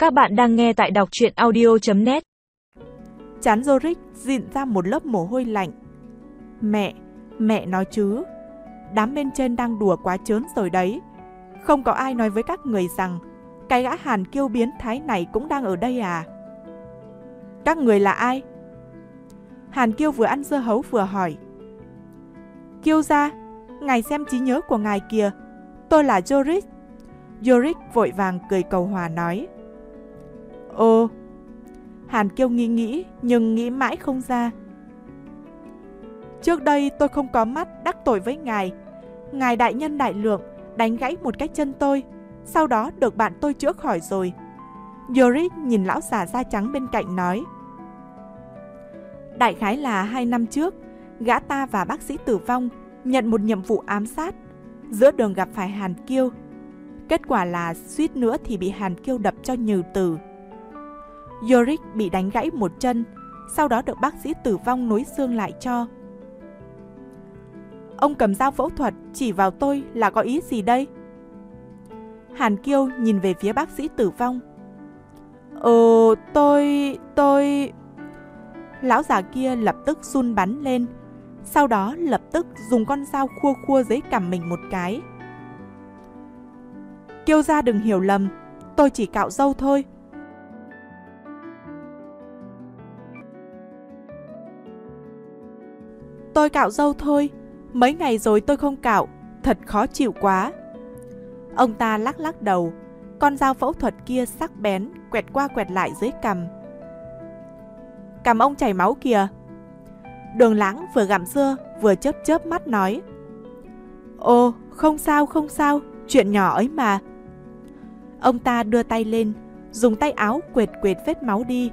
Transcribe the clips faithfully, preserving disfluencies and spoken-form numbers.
Các bạn đang nghe tại đọc truyện audio chấm net. Trán Yorick dịn ra một lớp mồ hôi lạnh. Mẹ, mẹ nói chứ, đám bên trên đang đùa quá trớn rồi đấy. Không có ai nói với các người rằng cái gã Hàn Kiêu biến thái này cũng đang ở đây à? Các người là ai? Hàn Kiêu vừa ăn dưa hấu vừa hỏi. Kiêu gia, ngài xem trí nhớ của ngài kìa, tôi là Yorick. Yorick vội vàng cười cầu hòa nói. Ồ. Hàn Kiêu nghĩ nghĩ nhưng nghĩ mãi không ra. Trước đây tôi không có mắt đắc tội với ngài. Ngài đại nhân đại lượng đánh gãy một cái chân tôi, sau đó được bạn tôi chữa khỏi rồi. Yorick nhìn lão già da trắng bên cạnh nói. Đại khái là hai năm trước, gã ta và bác sĩ tử vong nhận một nhiệm vụ ám sát. Giữa đường gặp phải Hàn Kiêu. Kết quả là suýt nữa thì bị Hàn Kiêu đập cho nhừ tử. Yorick bị đánh gãy một chân, sau đó được bác sĩ tử vong nối xương lại cho. Ông cầm dao phẫu thuật chỉ vào tôi là có ý gì đây? Hàn Kiêu nhìn về phía bác sĩ tử vong. Ờ, tôi... tôi... Lão già kia lập tức run bắn lên, sau đó lập tức dùng con dao khua khua dưới cằm mình một cái. Kiêu gia đừng hiểu lầm, tôi chỉ cạo râu thôi. Tôi cạo râu thôi, mấy ngày rồi tôi không cạo, thật khó chịu quá. Ông ta lắc lắc đầu, con dao phẫu thuật kia sắc bén, quẹt qua quẹt lại dưới cằm. Cằm ông chảy máu kìa. Đường Lãng vừa gặm dưa vừa chớp chớp mắt nói. Ồ, không sao không sao, chuyện nhỏ ấy mà. Ông ta đưa tay lên, dùng tay áo quệt quệt vết máu đi.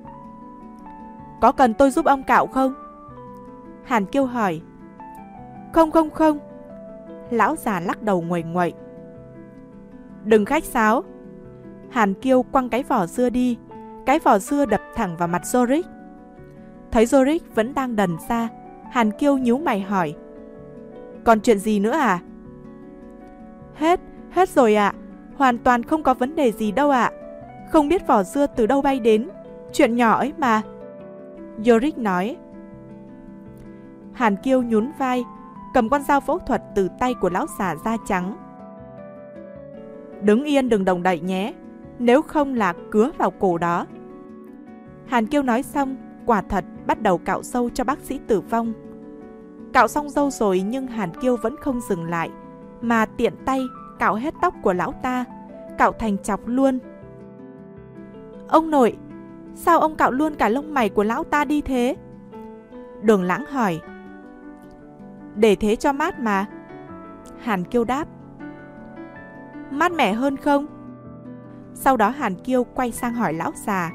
Có cần tôi giúp ông cạo không? Hàn Kiêu hỏi. Không không không. Lão già lắc đầu nguậy nguậy. Đừng khách sáo. Hàn Kiêu quăng cái vỏ dưa đi. Cái vỏ dưa đập thẳng vào mặt Yorick. Thấy Yorick vẫn đang đần ra, Hàn Kiêu nhíu mày hỏi. Còn chuyện gì nữa à? Hết, hết rồi ạ. À. Hoàn toàn không có vấn đề gì đâu ạ. À. Không biết vỏ dưa từ đâu bay đến. Chuyện nhỏ ấy mà. Yorick nói. Hàn Kiêu nhún vai, cầm con dao phẫu thuật từ tay của lão già da trắng. Đứng yên đừng động đậy nhé, nếu không là cứa vào cổ đó. Hàn Kiêu nói xong, quả thật bắt đầu cạo râu cho bác sĩ tử vong. Cạo xong râu rồi nhưng Hàn Kiêu vẫn không dừng lại, mà tiện tay cạo hết tóc của lão ta, cạo thành chọc luôn. Ông nội, sao ông cạo luôn cả lông mày của lão ta đi thế? Đường Lãng hỏi. Để thế cho mát mà. Hàn Kiêu đáp. Mát mẻ hơn không? Sau đó Hàn Kiêu quay sang hỏi lão già.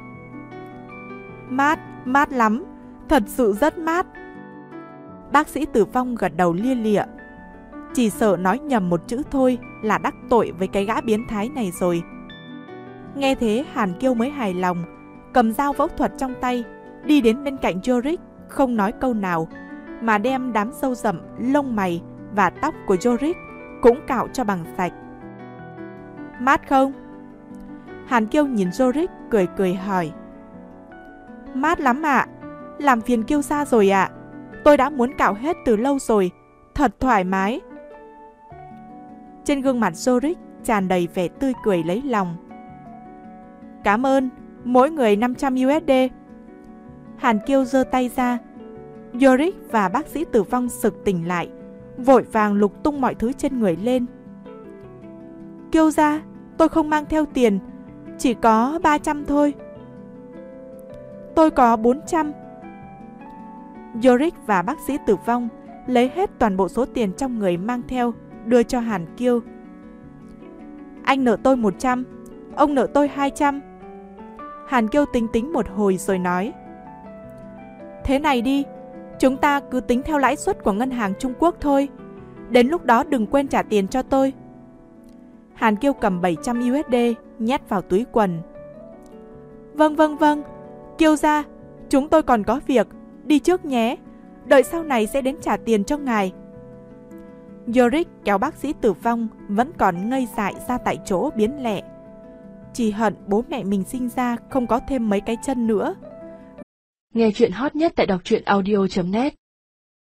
Mát, mát lắm, thật sự rất mát. Bác sĩ tử vong gật đầu lia lịa. Chỉ sợ nói nhầm một chữ thôi là đắc tội với cái gã biến thái này rồi. Nghe thế Hàn Kiêu mới hài lòng, cầm dao phẫu thuật trong tay, đi đến bên cạnh Yorick, không nói câu nào, mà đem đám râu rậm, lông mày và tóc của Yorick cũng cạo cho bằng sạch. Mát không? Hàn Kiêu nhìn Yorick cười cười hỏi. Mát lắm ạ. À. Làm phiền Kiêu gia rồi ạ. À. Tôi đã muốn cạo hết từ lâu rồi. Thật thoải mái. Trên gương mặt Yorick tràn đầy vẻ tươi cười lấy lòng. Cảm ơn, mỗi người năm trăm u ét đê. Hàn Kiêu giơ tay ra. Yorick và bác sĩ tử vong sực tỉnh lại, vội vàng lục tung mọi thứ trên người lên. Kiêu gia, tôi không mang theo tiền, chỉ có ba trăm thôi. Tôi có bốn trăm. Yorick và bác sĩ tử vong lấy hết toàn bộ số tiền trong người mang theo, đưa cho Hàn Kiêu. Anh nợ tôi một trăm, ông nợ tôi hai trăm. Hàn Kiêu tính tính một hồi rồi nói. Thế này đi, chúng ta cứ tính theo lãi suất của ngân hàng Trung Quốc thôi. Đến lúc đó đừng quên trả tiền cho tôi. Hàn Kiêu cầm bảy trăm u ét đê nhét vào túi quần. Vâng vâng vâng, Kiêu gia, chúng tôi còn có việc, đi trước nhé. Đợi sau này sẽ đến trả tiền cho ngài. Yorick kéo bác sĩ tử vong vẫn còn ngây dại ra tại chỗ biến lẹ. chỉ hận bố mẹ mình sinh ra không có thêm mấy cái chân nữa. Nghe chuyện hot nhất tại đọc truyện audio chấm net.